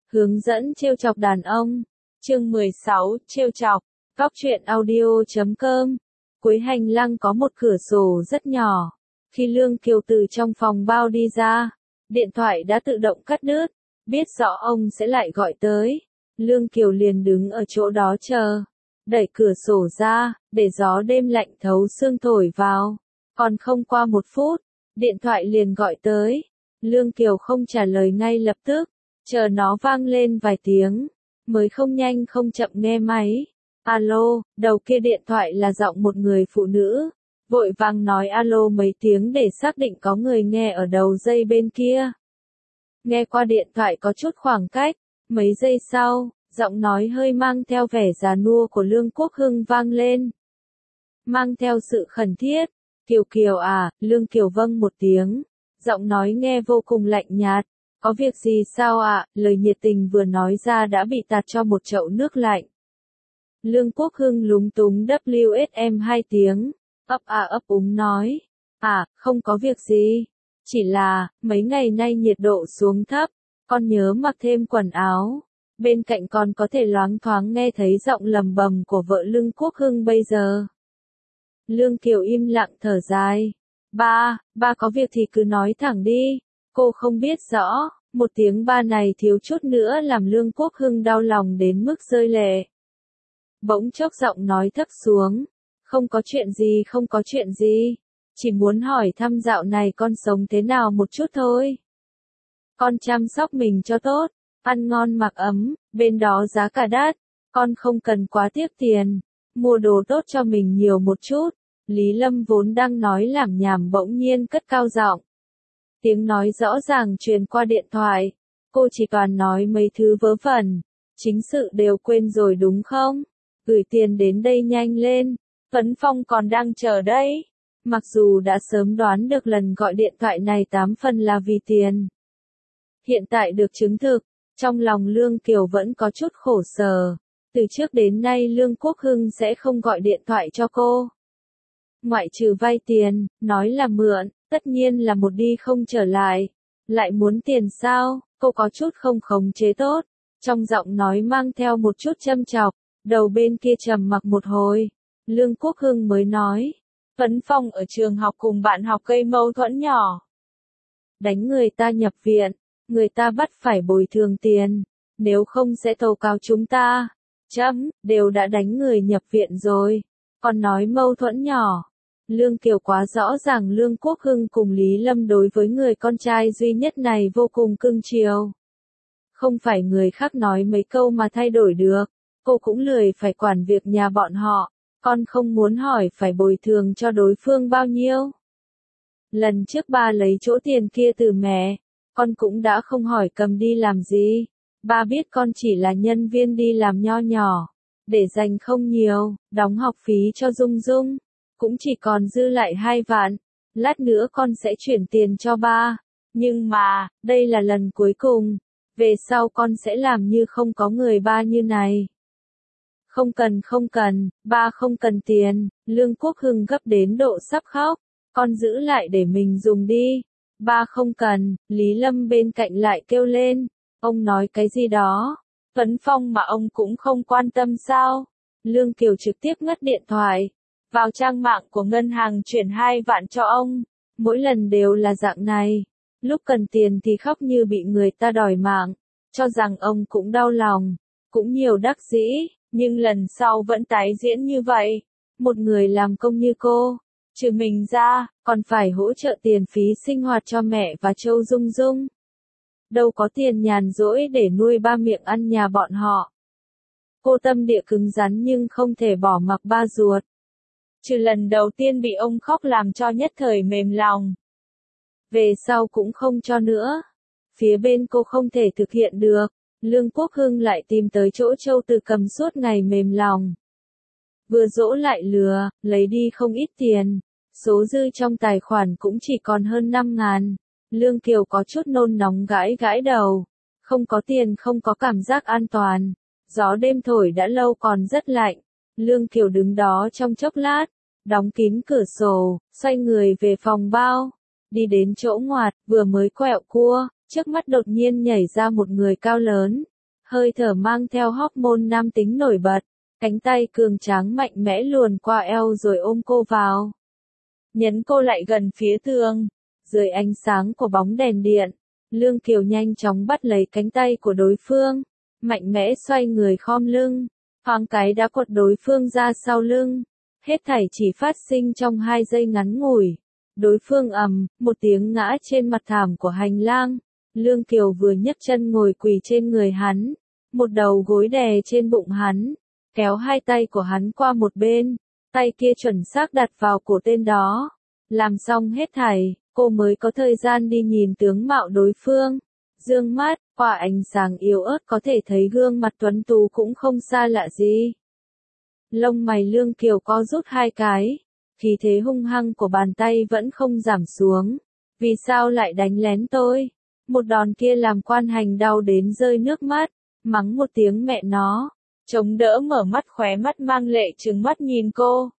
Hướng dẫn trêu chọc đàn ông. Chương 16, trêu chọc. Góc truyện audio.com. Cuối hành lang có một cửa sổ rất nhỏ. Khi Lương Kiều từ trong phòng bao đi ra, điện thoại đã tự động cắt đứt. Biết rõ ông sẽ lại gọi tới, Lương Kiều liền đứng ở chỗ đó chờ. Đẩy cửa sổ ra, để gió đêm lạnh thấu xương thổi vào. Còn không qua 1 phút, điện thoại liền gọi tới. Lương Kiều không trả lời ngay lập tức, chờ nó vang lên vài tiếng, mới không nhanh không chậm nghe máy. Alo, đầu kia điện thoại là giọng một người phụ nữ, vội vàng nói alo mấy tiếng để xác định có người nghe ở đầu dây bên kia. Nghe qua điện thoại có chút khoảng cách, mấy giây sau, giọng nói hơi mang theo vẻ già nua của Lương Quốc Hưng vang lên. Mang theo sự khẩn thiết, Kiều Kiều à, Lương Kiều vâng một tiếng, giọng nói nghe vô cùng lạnh nhạt. Có việc gì sao ạ? Lời nhiệt tình vừa nói ra đã bị tạt cho một chậu nước lạnh. Lương Quốc Hưng lúng túng WSM 2 tiếng, ấp úng nói. Không có việc gì. Chỉ là, mấy ngày nay nhiệt độ xuống thấp, con nhớ mặc thêm quần áo. Bên cạnh con có thể loáng thoáng nghe thấy giọng lầm bầm của vợ Lương Quốc Hưng bây giờ. Lương Kiều im lặng thở dài. Ba có việc thì cứ nói thẳng đi. Cô không biết rõ, một tiếng ba này thiếu chút nữa làm Lương Quốc Hưng đau lòng đến mức rơi lệ. Bỗng chốc giọng nói thấp xuống. Không có chuyện gì. Chỉ muốn hỏi thăm dạo này con sống thế nào một chút thôi. Con chăm sóc mình cho tốt, ăn ngon mặc ấm, bên đó giá cả đắt, con không cần quá tiếc tiền, mua đồ tốt cho mình nhiều một chút. Lý Lâm vốn đang nói lảm nhảm bỗng nhiên cất cao giọng. Tiếng nói rõ ràng truyền qua điện thoại. Cô chỉ toàn nói mấy thứ vớ vẩn, chính sự đều quên rồi đúng không? Gửi tiền đến đây nhanh lên, Tuấn Phong còn đang chờ đấy. Mặc dù đã sớm đoán được lần gọi điện thoại này 8 phần là vì tiền. Hiện tại được chứng thực, trong lòng Lương Kiều vẫn có chút khổ sở. Từ trước đến nay Lương Quốc Hưng sẽ không gọi điện thoại cho cô. Ngoại trừ vay tiền, nói là mượn, tất nhiên là một đi không trở lại. Lại muốn tiền sao? Cô có chút không khống chế tốt. Trong giọng nói mang theo một chút châm chọc. Đầu bên kia trầm mặc một hồi. Lương Quốc Hưng mới nói. Tuấn Phong ở trường học cùng bạn học gây mâu thuẫn nhỏ. Đánh người ta nhập viện. Người ta bắt phải bồi thường tiền. Nếu không sẽ tố cáo chúng ta. Đều đã đánh người nhập viện rồi. Còn nói mâu thuẫn nhỏ. Lương Kiều quá rõ ràng Lương Quốc Hưng cùng Lý Lâm đối với người con trai duy nhất này vô cùng cưng chiều. Không phải người khác nói mấy câu mà thay đổi được. Cô cũng lười phải quản việc nhà bọn họ. Con không muốn hỏi phải bồi thường cho đối phương bao nhiêu. Lần trước ba lấy chỗ tiền kia từ mẹ, con cũng đã không hỏi cầm đi làm gì. Ba biết con chỉ là nhân viên đi làm nho nhỏ, để dành không nhiều, đóng học phí cho Dung Dung, cũng chỉ còn dư lại 2 vạn. Lát nữa con sẽ chuyển tiền cho ba. Nhưng mà, đây là lần cuối cùng. Về sau con sẽ làm như không có người ba như này. Không cần, ba không cần tiền. Lương Quốc Hưng gấp đến độ sắp khóc. Con giữ lại để mình dùng đi. Ba không cần. Lý Lâm bên cạnh lại kêu lên. Ông nói cái gì đó? Tuấn Phong mà ông cũng không quan tâm sao? Lương Kiều trực tiếp ngắt điện thoại. Vào trang mạng của ngân hàng chuyển 2 vạn cho ông. Mỗi lần đều là dạng này. Lúc cần tiền thì khóc như bị người ta đòi mạng. Cho rằng ông cũng đau lòng. Cũng nhiều đắc dĩ. Nhưng lần sau vẫn tái diễn như vậy. Một người làm công như cô, trừ mình ra, còn phải hỗ trợ tiền phí sinh hoạt cho mẹ và Châu Dung Dung. Đâu có tiền nhàn rỗi để nuôi ba miệng ăn nhà bọn họ. Cô tâm địa cứng rắn nhưng không thể bỏ mặc ba ruột. Trừ lần đầu tiên bị ông khóc làm cho nhất thời mềm lòng. Về sau cũng không cho nữa. Phía bên cô không thể thực hiện được. Lương Quốc Hưng lại tìm tới chỗ Châu Từ Cầm suốt ngày mềm lòng. Vừa dỗ lại lừa, lấy đi không ít tiền. Số dư trong tài khoản cũng chỉ còn hơn 5.000. Lương Kiều có chút nôn nóng gãi đầu. Không có tiền không có cảm giác an toàn. Gió đêm thổi đã lâu còn rất lạnh. Lương Kiều đứng đó trong chốc lát. Đóng kín cửa sổ, xoay người về phòng bao. Đi đến chỗ ngoặt, vừa mới quẹo cua. Trước mắt đột nhiên nhảy ra một người cao lớn, hơi thở mang theo hormone nam tính nổi bật, cánh tay cường tráng mạnh mẽ luồn qua eo rồi ôm cô vào. Nhấn cô lại gần phía tường, dưới ánh sáng của bóng đèn điện, Lương Kiều nhanh chóng bắt lấy cánh tay của đối phương, mạnh mẽ xoay người khom lưng, thoáng cái đã quật đối phương ra sau lưng. Hết thảy chỉ phát sinh trong 2 giây ngắn ngủi. Đối phương một tiếng ngã trên mặt thảm của hành lang. Lương Kiều vừa nhấc chân ngồi quỳ trên người hắn, một đầu gối đè trên bụng hắn, kéo 2 tay của hắn qua một bên, tay kia chuẩn xác đặt vào cổ tên đó. Làm xong hết thảy, cô mới có thời gian đi nhìn tướng mạo đối phương. Dương mắt, qua ánh sáng yếu ớt có thể thấy gương mặt tuấn tú cũng không xa lạ gì. Lông mày Lương Kiều co rút 2 cái, khí thế hung hăng của bàn tay vẫn không giảm xuống. Vì sao lại đánh lén tôi? Một đòn kia làm Quan Hành đau đến rơi nước mắt, mắng một tiếng mẹ nó, chống đỡ mở mắt khóe mắt mang lệ trừng mắt nhìn cô.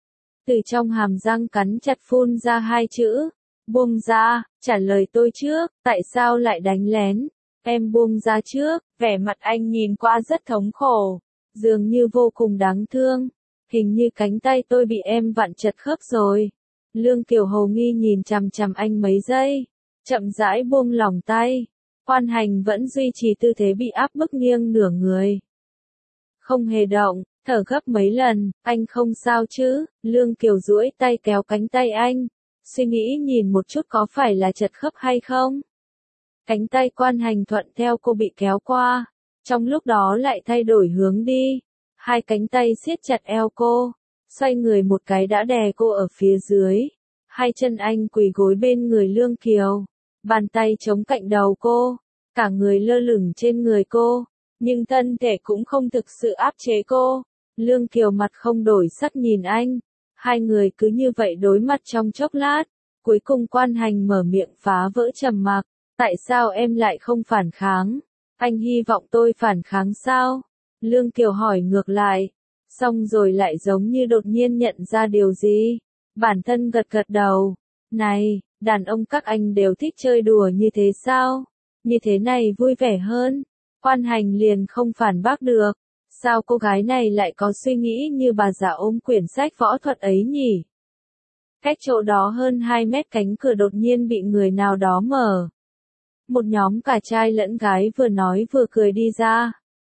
Từ trong hàm răng cắn chặt phun ra 2 chữ, buông ra, trả lời tôi trước, tại sao lại đánh lén? Em buông ra trước, vẻ mặt anh nhìn qua rất thống khổ, dường như vô cùng đáng thương, hình như cánh tay tôi bị em vặn chật khớp rồi. Lương Kiều hồ nghi nhìn chằm chằm anh mấy giây, chậm rãi buông lỏng tay. Quan Hành vẫn duy trì tư thế bị áp bức nghiêng nửa người, không hề động, thở gấp mấy lần. Anh không sao chứ? Lương Kiều duỗi tay kéo cánh tay anh, suy nghĩ nhìn một chút có phải là chật khớp hay không. Cánh tay Quan Hành thuận theo cô bị kéo qua, trong lúc đó lại thay đổi hướng đi. 2 cánh tay siết chặt eo cô, xoay người một cái đã đè cô ở phía dưới. 2 chân anh quỳ gối bên người Lương Kiều, bàn tay chống cạnh đầu cô, cả người lơ lửng trên người cô, nhưng thân thể cũng không thực sự áp chế cô. Lương Kiều mặt không đổi sắc nhìn anh, 2 người cứ như vậy đối mặt trong chốc lát, cuối cùng Quan Hành mở miệng phá vỡ trầm mặc, tại sao em lại không phản kháng? Anh hy vọng tôi phản kháng sao? Lương Kiều hỏi ngược lại, xong rồi lại giống như đột nhiên nhận ra điều gì. Bản thân gật gật đầu, này, đàn ông các anh đều thích chơi đùa như thế sao? Như thế này vui vẻ hơn. Quan Hành liền không phản bác được, sao cô gái này lại có suy nghĩ như bà già ôm quyển sách võ thuật ấy nhỉ? Cách chỗ đó hơn 2 mét cánh cửa đột nhiên bị người nào đó mở. Một nhóm cả trai lẫn gái vừa nói vừa cười đi ra.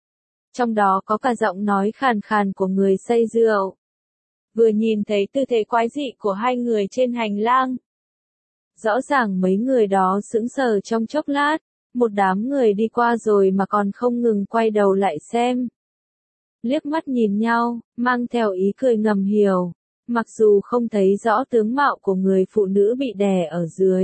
Trong đó có cả giọng nói khàn khàn của người say rượu. Vừa nhìn thấy tư thế quái dị của 2 người trên hành lang, rõ ràng mấy người đó sững sờ trong chốc lát, một đám người đi qua rồi mà còn không ngừng quay đầu lại xem. Liếc mắt nhìn nhau, mang theo ý cười ngầm hiểu, mặc dù không thấy rõ tướng mạo của người phụ nữ bị đè ở dưới,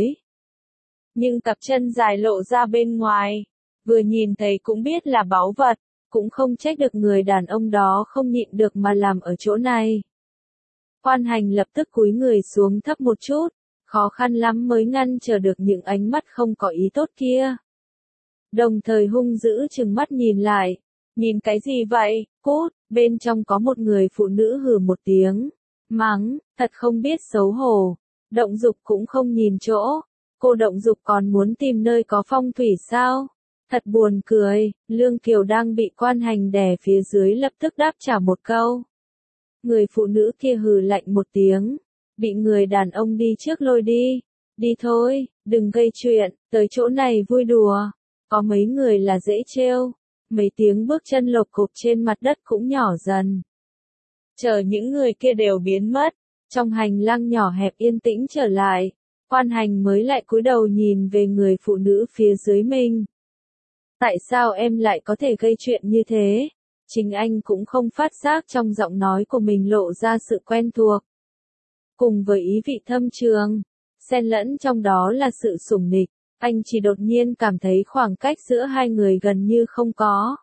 nhưng cặp chân dài lộ ra bên ngoài, vừa nhìn thấy cũng biết là báu vật, cũng không trách được người đàn ông đó không nhịn được mà làm ở chỗ này. Quan Hành lập tức cúi người xuống thấp một chút, khó khăn lắm mới ngăn trở được những ánh mắt không có ý tốt kia. Đồng thời hung dữ trừng mắt nhìn lại, nhìn cái gì vậy, cút, bên trong có một người phụ nữ hừ một tiếng, mắng, thật không biết xấu hổ, động dục cũng không nhìn chỗ, cô động dục còn muốn tìm nơi có phong thủy sao? Thật buồn cười. Lương Kiều đang bị Quan Hành đè phía dưới lập tức đáp trả một câu. Người phụ nữ kia hừ lạnh một tiếng, bị người đàn ông đi trước lôi đi. Đi thôi, đừng gây chuyện, tới chỗ này vui đùa. Có mấy người là dễ trêu. Mấy tiếng bước chân lộp cộp trên mặt đất cũng nhỏ dần. Chờ những người kia đều biến mất, trong hành lang nhỏ hẹp yên tĩnh trở lại, Quan Hành mới lại cúi đầu nhìn về người phụ nữ phía dưới mình. Tại sao em lại có thể gây chuyện như thế? Chính anh cũng không phát giác trong giọng nói của mình lộ ra sự quen thuộc. Cùng với ý vị thâm trường, xen lẫn trong đó là sự sủng nịch, anh chỉ đột nhiên cảm thấy khoảng cách giữa 2 người gần như không có.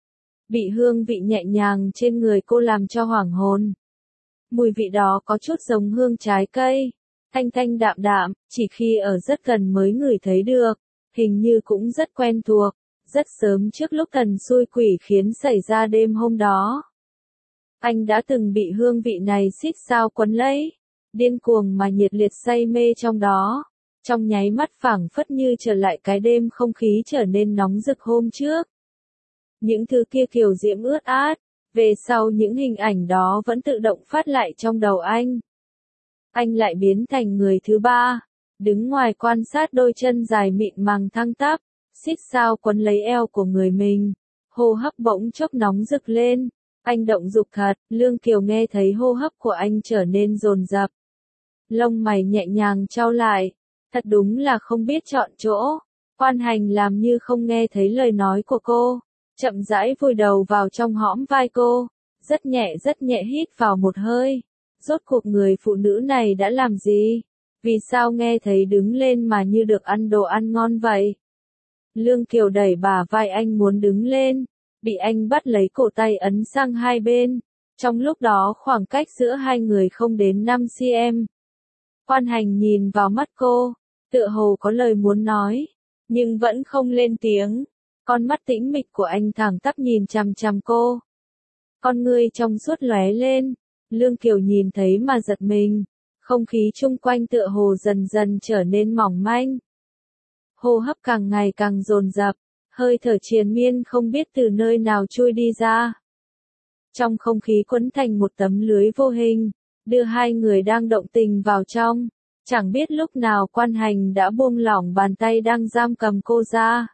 Bị hương vị nhẹ nhàng trên người cô làm cho hoảng hồn. Mùi vị đó có chút giống hương trái cây, thanh thanh đạm đạm, chỉ khi ở rất gần mới ngửi thấy được, hình như cũng rất quen thuộc. Rất sớm trước lúc thần xui quỷ khiến xảy ra đêm hôm đó, anh đã từng bị hương vị này xít sao quấn lấy, điên cuồng mà nhiệt liệt say mê trong đó, trong nháy mắt phảng phất như trở lại cái đêm không khí trở nên nóng rực hôm trước. Những thứ kia kiều diễm ướt át, về sau những hình ảnh đó vẫn tự động phát lại trong đầu anh. Anh lại biến thành người thứ ba, đứng ngoài quan sát đôi chân dài mịn màng thăng tắp, xích sao quấn lấy eo của người mình, hô hấp bỗng chốc nóng rực lên. Anh động dục thật, Lương Kiều nghe thấy hô hấp của anh trở nên dồn dập. Lông mày nhẹ nhàng chau lại, thật đúng là không biết chọn chỗ. Quan Hành làm như không nghe thấy lời nói của cô, chậm rãi vùi đầu vào trong hõm vai cô, rất nhẹ hít vào một hơi. Rốt cuộc người phụ nữ này đã làm gì? Vì sao nghe thấy đứng lên mà như được ăn đồ ăn ngon vậy? Lương Kiều đẩy bả vai anh muốn đứng lên, bị anh bắt lấy cổ tay ấn sang hai bên. Trong lúc đó khoảng cách giữa hai người không đến 5 cm. Quan Hành nhìn vào mắt cô, tựa hồ có lời muốn nói, nhưng vẫn không lên tiếng. Con mắt tĩnh mịch của anh thẳng tắp nhìn chằm chằm cô. Con ngươi trong suốt lóe lên, Lương Kiều nhìn thấy mà giật mình, không khí chung quanh tựa hồ dần dần trở nên mỏng manh. Hô hấp càng ngày càng dồn dập, hơi thở triền miên không biết từ nơi nào chui đi ra. Trong không khí quấn thành một tấm lưới vô hình, đưa hai người đang động tình vào trong. Chẳng biết lúc nào Quan Hành đã buông lỏng bàn tay đang giam cầm cô ra.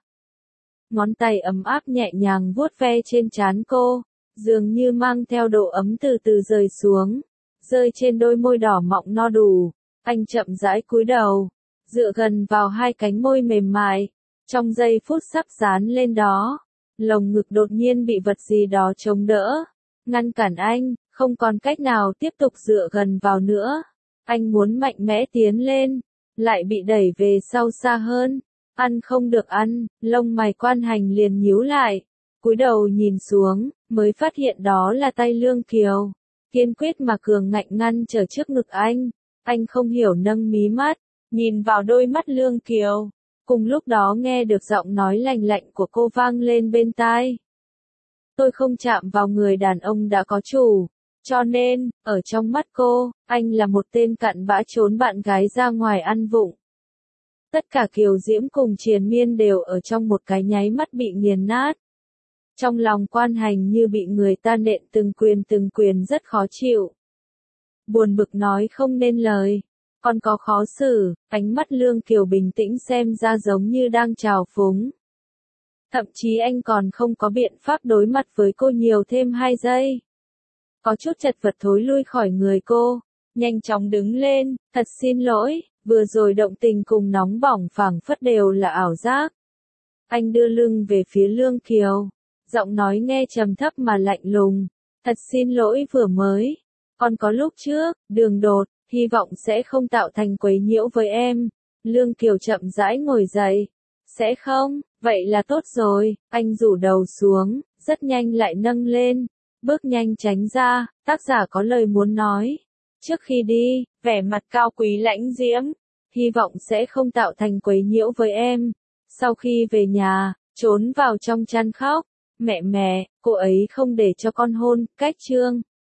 Ngón tay ấm áp nhẹ nhàng vuốt ve trên trán cô, dường như mang theo độ ấm từ từ rơi xuống, rơi trên đôi môi đỏ mọng no đủ. Anh chậm rãi cúi đầu, dựa gần vào hai cánh môi mềm mại, trong giây phút sắp dán lên đó, lồng ngực đột nhiên bị vật gì đó chống đỡ, ngăn cản anh, không còn cách nào tiếp tục dựa gần vào nữa. Anh muốn mạnh mẽ tiến lên, lại bị đẩy về sau xa hơn. Ăn không được ăn, lông mày Quan Hành liền nhíu lại, cúi đầu nhìn xuống, mới phát hiện đó là tay Lương Kiều, kiên quyết mà cường ngạnh ngăn trở trước ngực anh. Anh không hiểu nâng mí mắt, nhìn vào đôi mắt Lương Kiều, cùng lúc đó nghe được giọng nói lành lạnh của cô vang lên bên tai. Tôi không chạm vào người đàn ông đã có chủ, cho nên, ở trong mắt cô, anh là một tên cặn bã trốn bạn gái ra ngoài ăn vụng. Tất cả kiều diễm cùng triền miên đều ở trong một cái nháy mắt bị nghiền nát. Trong lòng Quan Hành như bị người ta nện từng quyền rất khó chịu. Buồn bực nói không nên lời, còn có khó xử, ánh mắt Lương Kiều bình tĩnh xem ra giống như đang trào phúng. Thậm chí anh còn không có biện pháp đối mặt với cô nhiều thêm 2 giây. Có chút chật vật thối lui khỏi người cô, nhanh chóng đứng lên, thật xin lỗi, vừa rồi động tình cùng nóng bỏng phảng phất đều là ảo giác. Anh đưa lưng về phía Lương Kiều, giọng nói nghe trầm thấp mà lạnh lùng, thật xin lỗi vừa mới, còn có lúc trước, đường đột, hy vọng sẽ không tạo thành quấy nhiễu với em. Lương Kiều chậm rãi ngồi dậy, sẽ không, vậy là tốt rồi, anh rủ đầu xuống, rất nhanh lại nâng lên, bước nhanh tránh ra, tác giả có lời muốn nói. Trước khi đi, vẻ mặt cao quý lãnh diễm, hy vọng sẽ không tạo thành quấy nhiễu với em. Sau khi về nhà, trốn vào trong chăn khóc, mẹ, cô ấy không để cho con hôn, cách chương.